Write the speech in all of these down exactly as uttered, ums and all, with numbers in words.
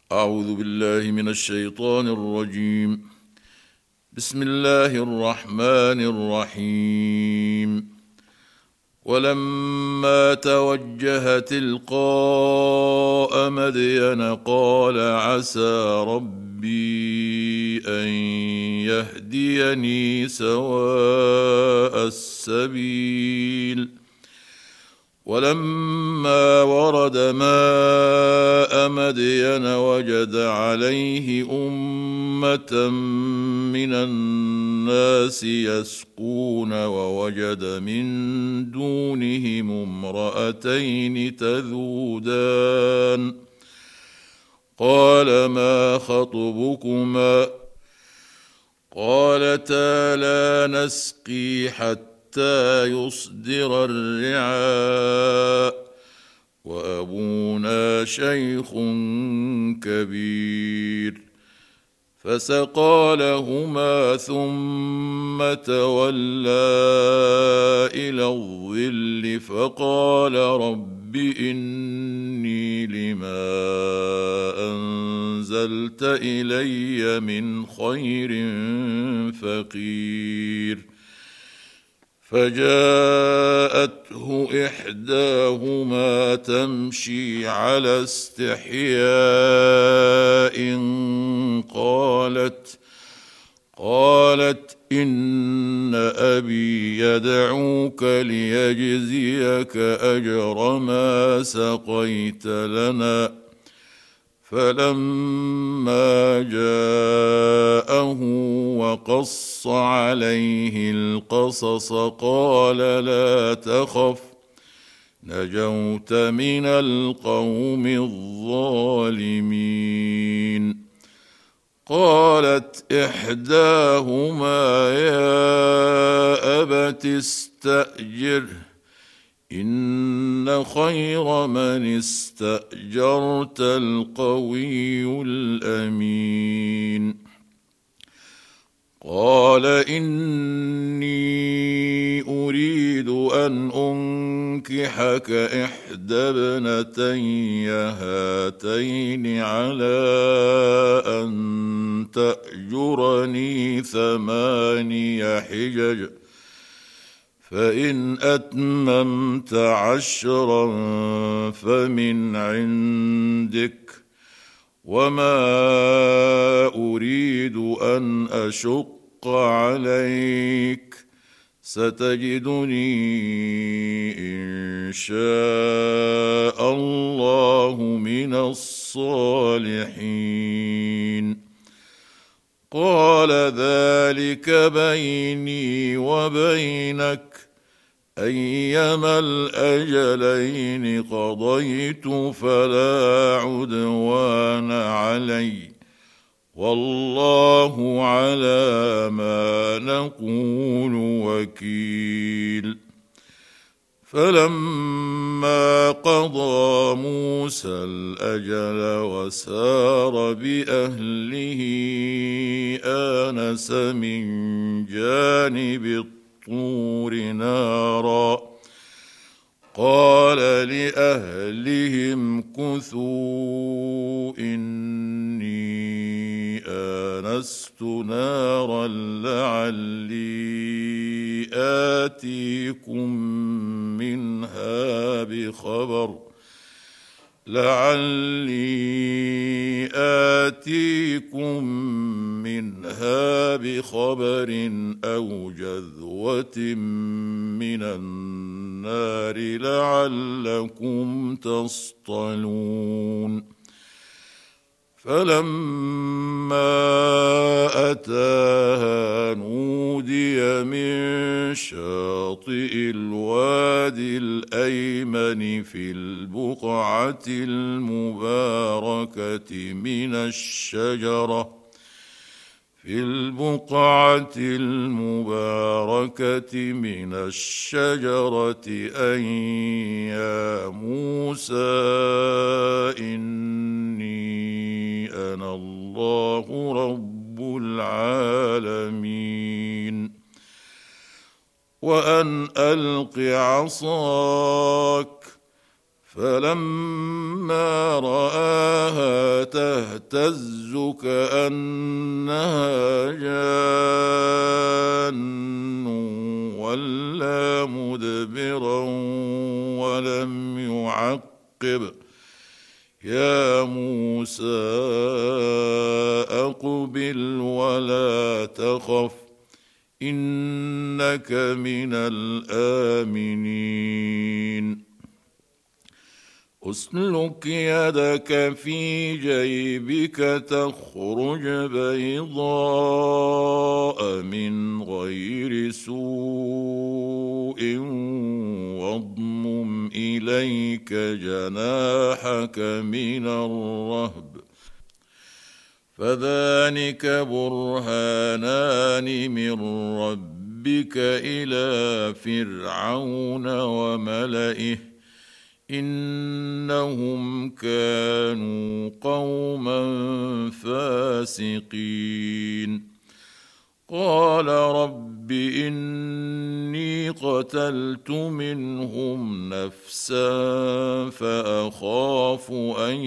أعوذ بالله من الشيطان الرجيم. بسم الله الرحمن الرحيم. ولما توجه تلقاء مدين قال عسى ربي أن يهديني سواء السبيل. ولما ورد ماء مدين وجد عليه أمة من الناس يسقون ووجد من دونهم امرأتين تذودان قال ما خطبكما قالتا لا نسقي حتى حتى يصدر الرعاء وأبونا شيخ كبير. فسقى لهما ثم تولى إلى الظل فقال رب إني لما أنزلت إلي من خير فقير. فجاءته إحداهما تمشي على استحياء قالت قالت إن أبي يدعوك ليجزيك أجر ما سقيت لنا. فلما جاءه وقص عليه القصص قال لا تخف نجوت من القوم الظالمين. قالت إحداهما يا أبت استأجره إن خير من استأجرت القوي الأمين. قال إني أريد أن أنكحك إحدى ابنتي هاتين على أن تأجرني ثماني حجج فإن أتممت عشرا فمن عندك وما أريد أن أشق عليك ستجدني إن شاء الله من الصالحين. قال ذلك بيني وبينك أيما الأجلين قضيت فلا عدوان علي والله على ما نقول وكيل. فلما قضى موسى الأجل وسار بأهله آنس من جانب الطور نارا قال لأهلهم كثوا إني آنست نارا لعلي آتيكم منها بخبر لعلي آتيكم منها بخبر أو جذوة من النار لعلكم تصطلون. فلما أتاها نودي من شاطئ الوادي الأيمن في البقعة المباركة من الشجرة في البقعة المباركة من الشجرة أن يا موسى إني أنا الله رب العالمين وأن ألق عصاك فلما رآها تهتز تهتز كأنها جان ولا مدبرا ولم يعقب يا موسى أقبل ولا تخف إنك من الآمنين أسلك يدك في جيبك تخرج بيضاء من غير سوء واضمم إليك جناحك من الرهب فذلك برهانان من ربك إلى فرعون وملئه إنهم كانوا قوما فاسقين قال رب إني قتلت منهم نفسا فأخاف أن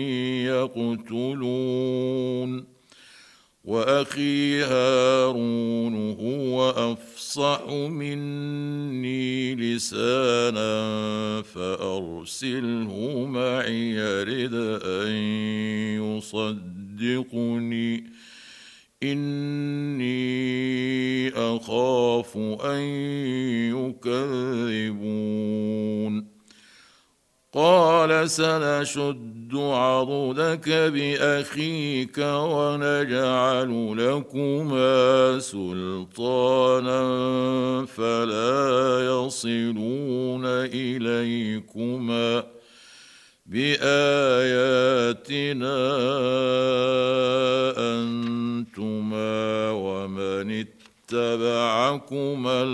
يقتلون وأخي هارون هو أفصح مني لسانا فأرسله معي يرد أن يصدقني إني أخاف أن يكذبون قال سنشد عضدك بأخيك ونجعل لكما سلطانا فلا يصلون إليكما بآياتنا أنتما ومن اتبعكما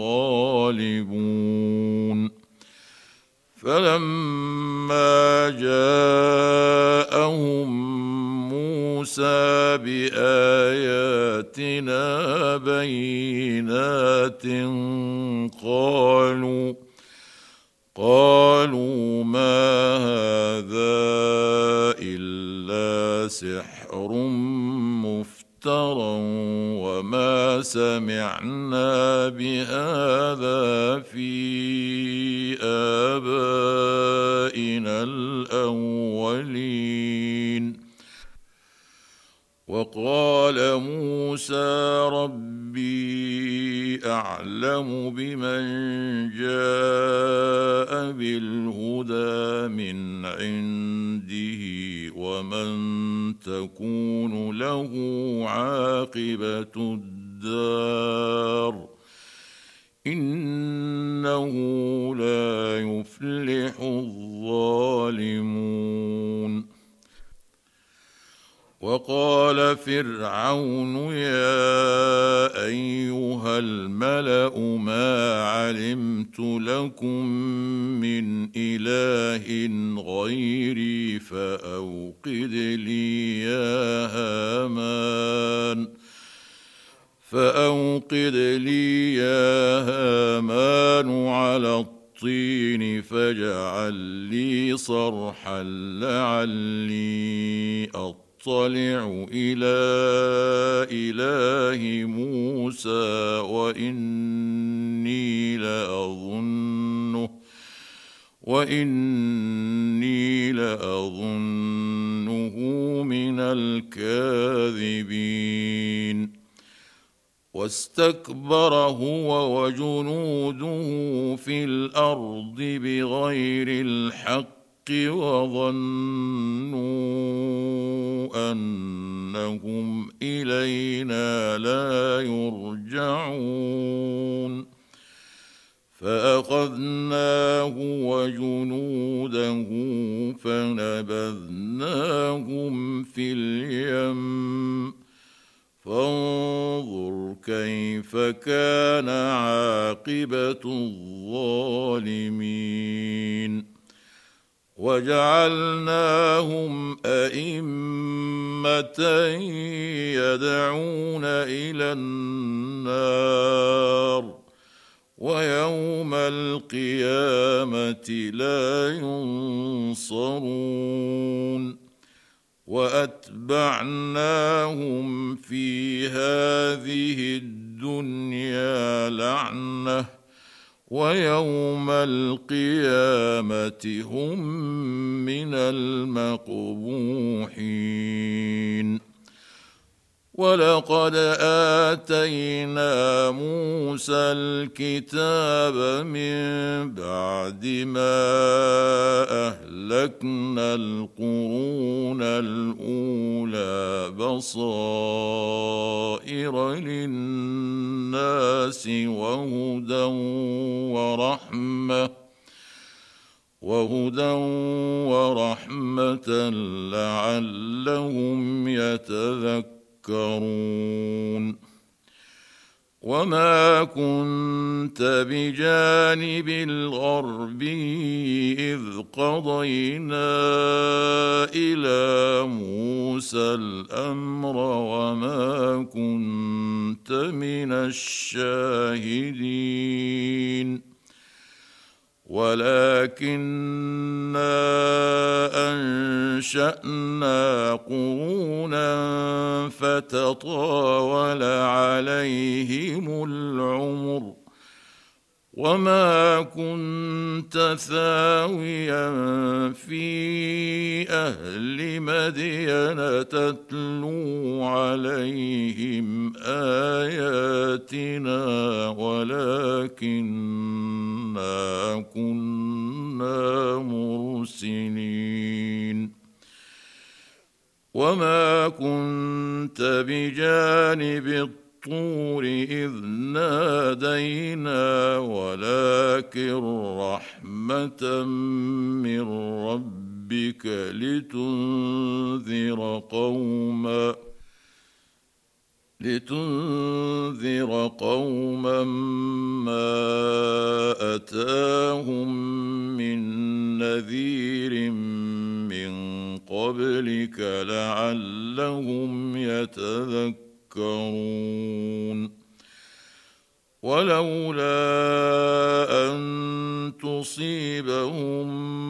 الغالبون فلما جاءهم موسى بآياتنا بينات قالوا قالوا ما هذا إلا سحر مفترى وما سمعنا بهذا في آبائنا الأولين وقال موسى ربي أعلم بمن جاء بالهدى من عنده ومن تكون له عاقبة الدار إنه لا يفلح الظالمون وقال فرعون يا أيها الملأ ما علمت لكم من إله غيري فأوقد لي يا هامان فأوقد لي يا هامان على الطين فاجعل لي صرحا لعلي أطلع أطلع إلى إله موسى وإني لأظنه وإني لأظنه من الكاذبين واستكبر هو وجنوده في الأرض بغير الحق وظنوا أنهم إلينا لا يرجعون فأخذناه وجنوده فنبذناهم في اليم فانظر كيف كان عاقبة الظالمين وجعلناهم أئمة يدعون إلى النار ويوم القيامة لا ينصرون واتبعناهم في هذه الدنيا لعنه ويوم القيامه هم من المقبوحين. ولقد آتينا موسى الكتاب من بعد ما أهلكنا القرون الأولى بصائر للناس وهدى ورحمة وهدى ورحمة لعلهم يتذكرون. وما كنت بجانب الغربي إذ قضينا إلى موسى الأمر وما كنت من الشاهدين ولكننا أنشأنا قرونا فتطاول عليهم العمر وما كنت ثاويا في أهل مدين تتلو عليهم آياتنا ولكننا كنا مرسلين. وما كنت بجانب الطور إذ نادينا ولكن رحمة من ربك لتنذر قوما لتنذر قوما ما أتاهم من نذير من قبلك لعلهم يتذكرون. ولولا أن تصيبهم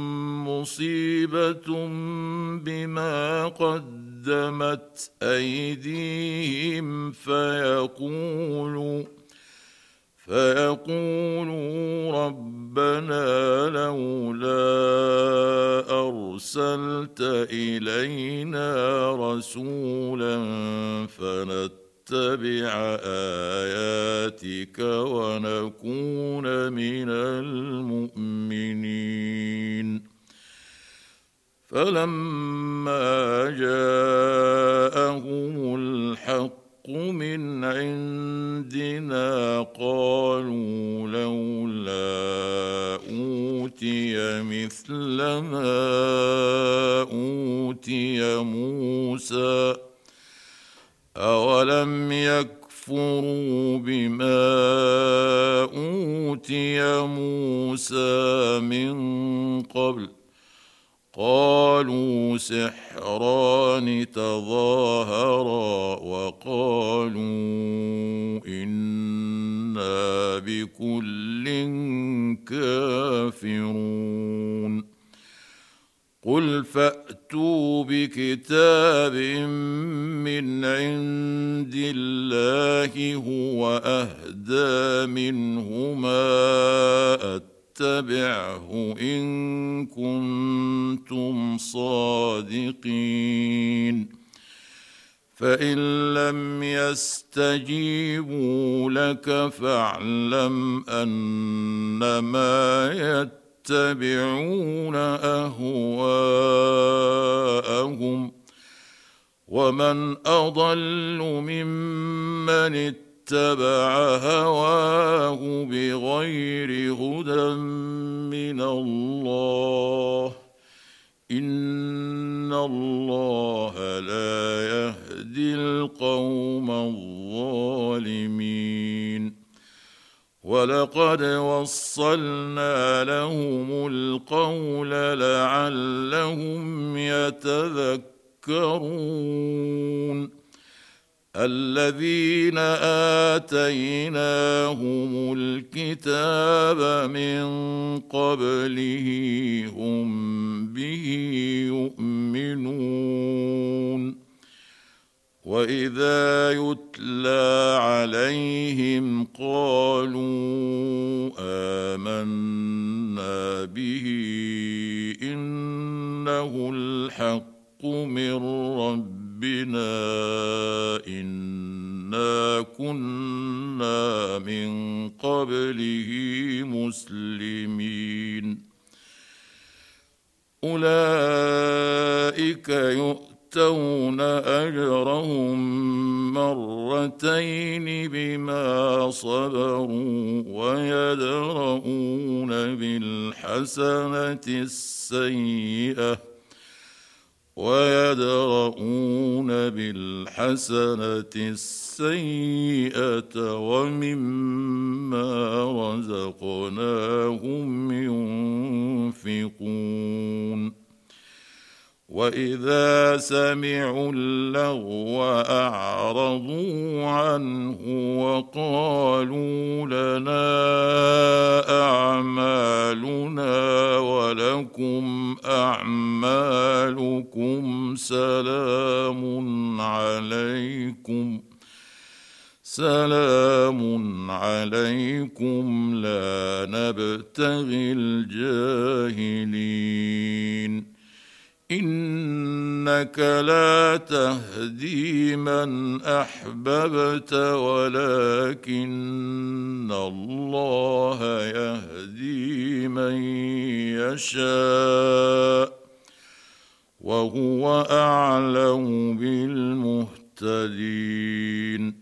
مصيبة بما قدمت أيديهم فيقولوا فيقولوا ربنا لولا أرسلت إلينا رسولا فنتبع آياتك ونكون من المؤمنين. فلما جاءهم الحق من عندنا قالوا لولا أوتي مثل ما أوتي موسى أولم يكفروا بما أوتي موسى من قبل قالوا سحران تظاهرا وقالوا إنا بكل كافرون. قل فأتوا بكتاب من عند الله هو أهدى منهما اتبعه إن كنتم صادقين. فإن لم يستجيبوا لك فاعلم أنما يتبعون أهواءهم ومن أضل ممن اتبع هواه بغير هدى من الله إن الله لا يهدي القوم الظالمين. ولقد وصلنا لهم القول لعلهم يتذكرون. الذين آتيناهم الكتاب من قبله هم به يؤمنون. واذا يتلى عليهم قالوا آمنا به انه الحق من ربنا انا كنا من قبله مسلمين اولئك يؤتون اجرهم مرتين بما صبروا ويدرؤون بالحسنة السيئة ويدرؤون بالحسنة السيئة ومما رزقناهم ينفقون وإذا سمعوا اللغو أعرضوا عنه وقالوا لنا أعمالنا ولكم أعمالكم سلام عليكم سلام عليكم لا نبتغي الجاهلين إنك لا تهدي من أحببت ولكن الله يهدي من يشاء وهو أعلم بالمهتدين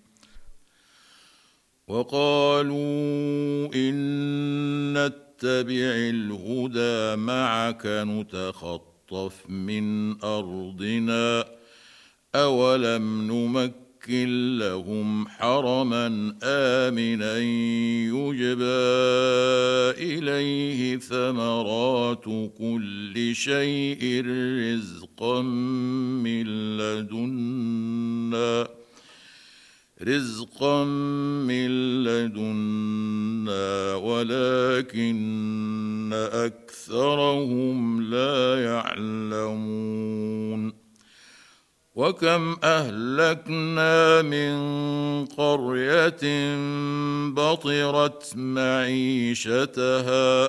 وقالوا إن نتبع الهدى معك نتخطف من أرضنا أولم نمكن لهم حرما آمنا يجبى إليه ثمرات كل شيء رزقا من لدنا رزقا من لدنا ولكن أكثرهم لا يعلمون وكم أهلكنا من قرية بطرت معيشتها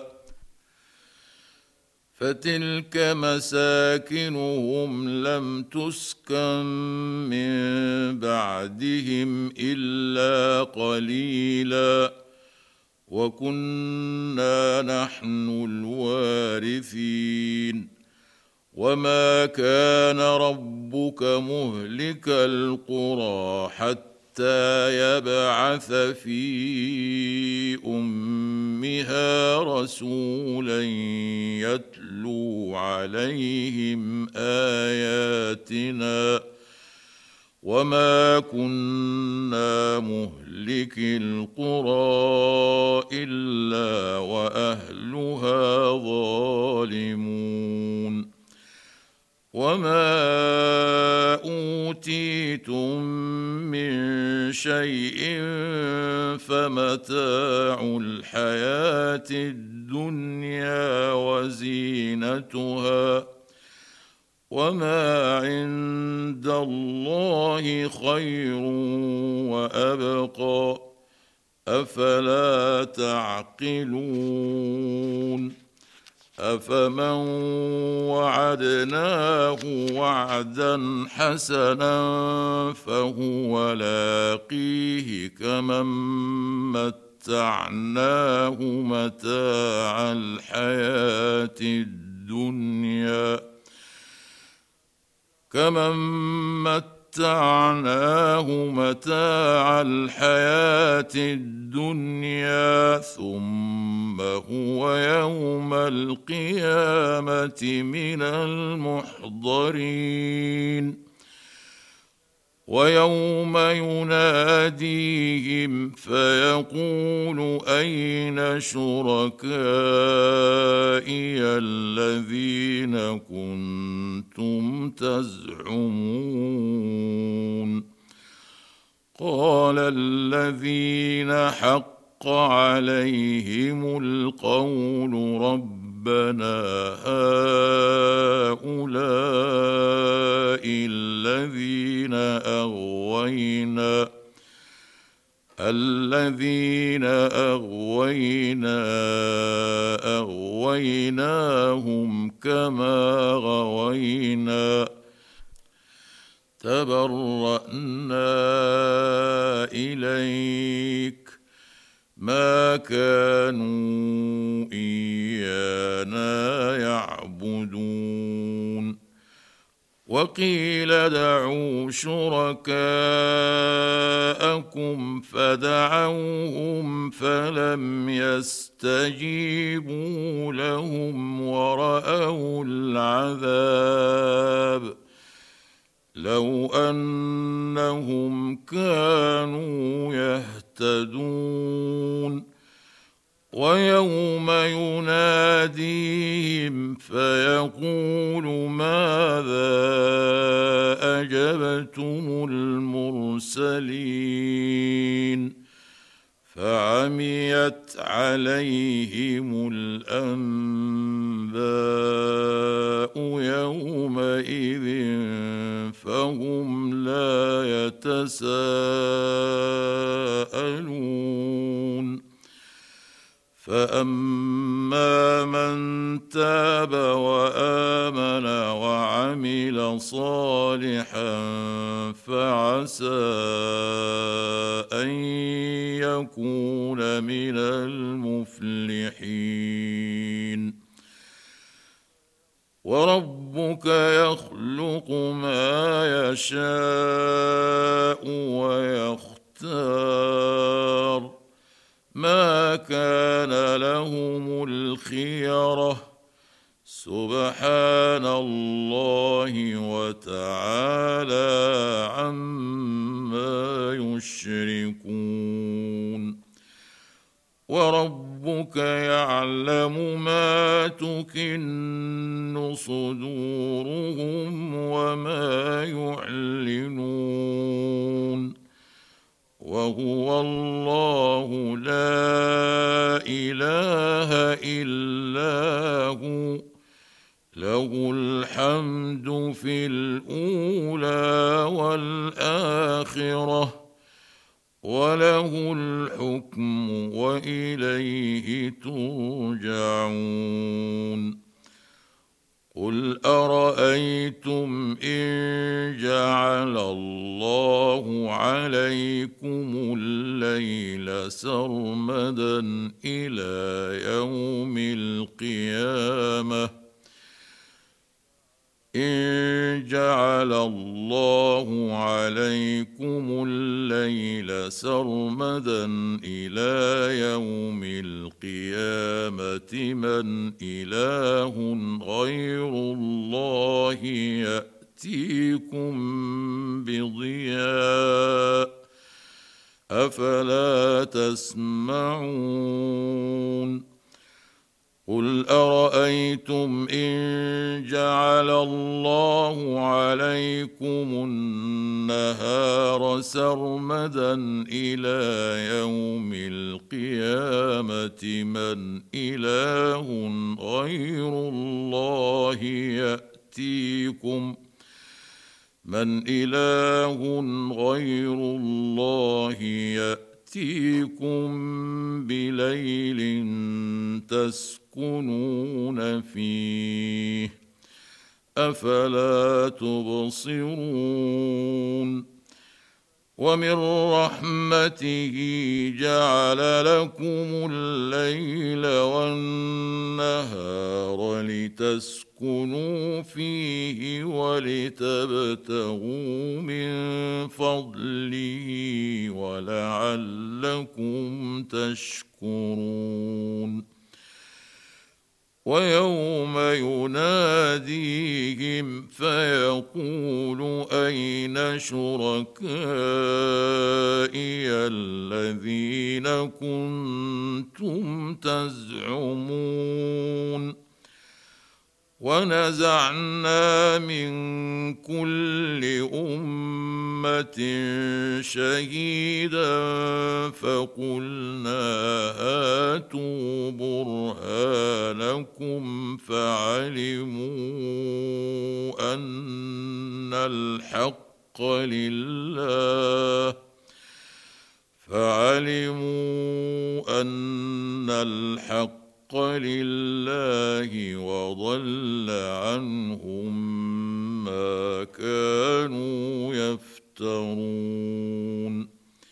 فتلك مساكنهم لم تسكن من بعدهم إلا قليلا وكنا نحن الوارثين وما كان ربك مهلك القرى حتى يبعث في أمها رسولا يتلو عليهم آياتنا وما كنا مهلك القرى إلا وأهلها ظالمون وما أوتيتم من شيء فمتاع الحياة الدنيا وزينتها وما عند الله خير وأبقى أفلا تعقلون أفمن وعدناه وعدا حسنا فهو لاقيه كمن متعناه متاع الحياة الدنيا كمن متعناه متاع الحياة الدنيا ثم هو يوم القيامة من المحضرين ويوم يناديهم فيقول أين شركائي الذين كنتم تزعمون قال الذين حق عليهم القول ربنا هؤلاء الذين أغوينا الذين أغوينا أغويناهم كما غوينا تبرأنا إليك ما كانوا إيانا يعبدون وقيل دعوا شركاءكم فدعوهم فلم يستجيبوا لهم ورأوا العذاب لو أنهم كانوا يهتدون ويوم يناديهم فيقول ماذا أجبتم المرسلين فعميت عليهم الأنباء يومئذ فهم لا يتساءلون فأما من تاب وآمن وعمل صالحا فعسى أن يكون من المفلحين وربك يخلق ما يشاء ويختار ما كان لهم الخيرة سبحان الله وتعالى عما يشركون وربك يعلم ما تكن صدورهم وما يعلنون وهو الله لا إله إلا هو له الحمد في الأولى والآخرة وله الحكم وإليه ترجعون قل أرأيتم إن جعل الله عليكم الليل سرمدا إلى يوم القيامة إن جعل الله عليكم الليل سرمدا إلى يوم القيامة من إله غير الله يأتيكم بضياء أفلا تسمعون قل أرأيتم إن جعل الله عليكم النهار سرمدا إلى يوم القيامة من إله غير الله يأتيكم من إله غير الله يأتيكم بليل تسكنون فيه أفلا تبصرون ومن رحمته جعل لكم الليل والنهار لتسكنوا فيه ولتبتغوا من فضله ولعلكم تشكرون ويوم يناديهم فيقول أين شركائي الذين كنتم تزعمون ونزعنا من كل أمة أمة شهيدا فقلنا هاتوا برهانكم فعلموا أن الحق لله فعلموا أن الحق لله وضل عنهم ما كانوا يفترون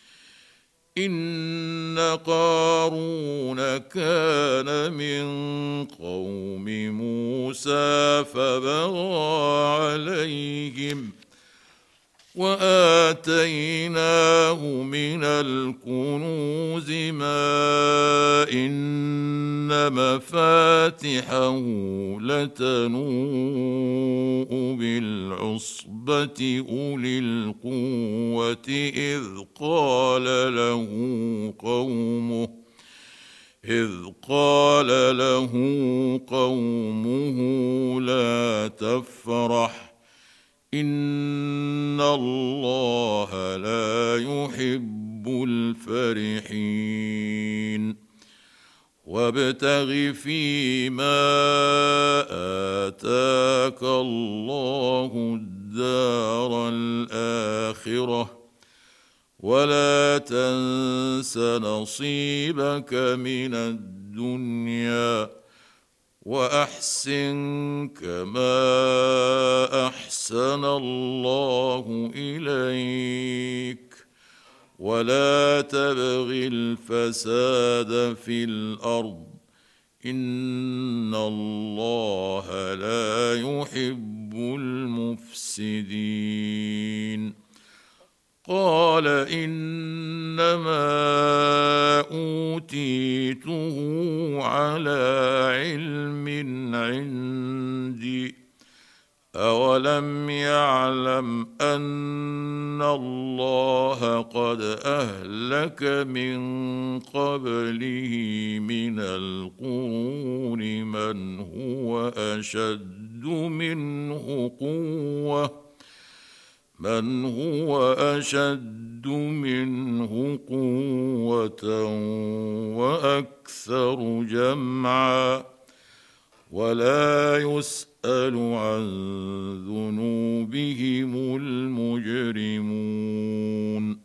إن قارون كان من قوم موسى فبغى عليهم وآتيناه من الكنوز ما إن مفاتحه لتنوء بالعصبة أولي القوة إذ قال له قومه إذ قال له قومه لا تفرح إن الله لا يحب الفرحين وابتغ فيما آتاك الله الدار الآخرة ولا تنس نصيبك من الدنيا وأحسن كما أحسن الله إليك ولا تبغ الفساد في الأرض إن الله لا يحب المفسدين قال إنما أوتيته على علم عندي أولم يعلم أن الله قد أهلك من قبله من القرون من هو أشد منه قوة من هو أشد منه قوة وأكثر جمعا ولا يسأل عن ذنوبهم المجرمون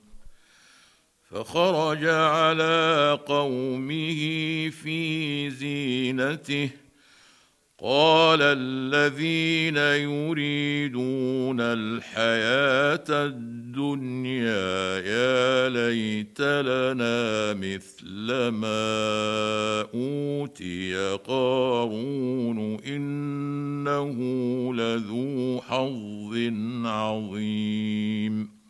فخرج على قومه في زينته قال الذين يريدون الحياة الدنيا يا ليت لنا مثل ما أوتي قارون إنه لذو حظ عظيم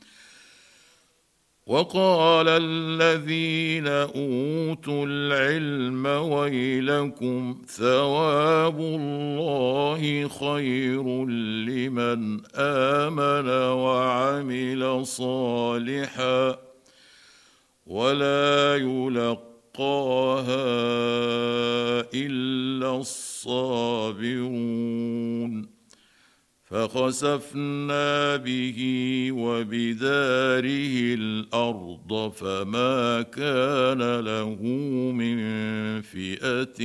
وقال الذين أوتوا العلم ويلكم ثواب الله خير لمن آمن وعمل صالحا ولا يلقاها إلا الصابرون فخسفنا به وبداره الأرض فما كان له من فئة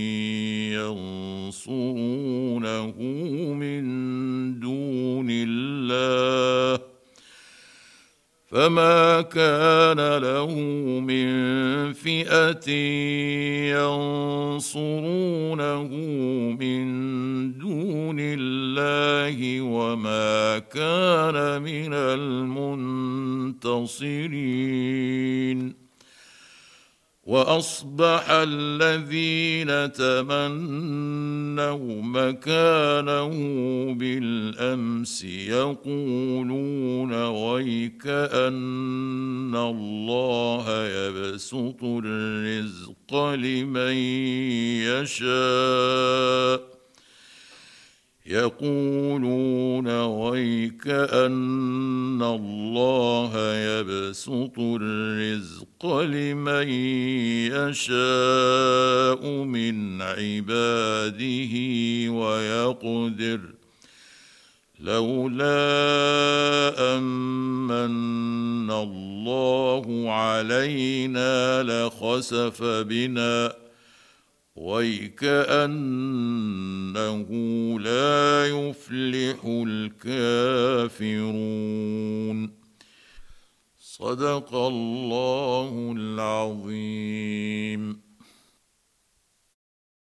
ينصرونه من دون الله فما كان له من فئة ينصرونه من دون الله وما كان من المنتصرين وأصبح الذين تمنوا مكانه بالأمس يقولون ويك أن الله يبسط الرزق لمن يشاء يقولون ويك أن الله يبسط الرزق لمن يشاء من عباده ويقدر لولا أمن الله علينا لخسف بنا ويكأنه لا يفلح الكافرون. صدق الله العظيم.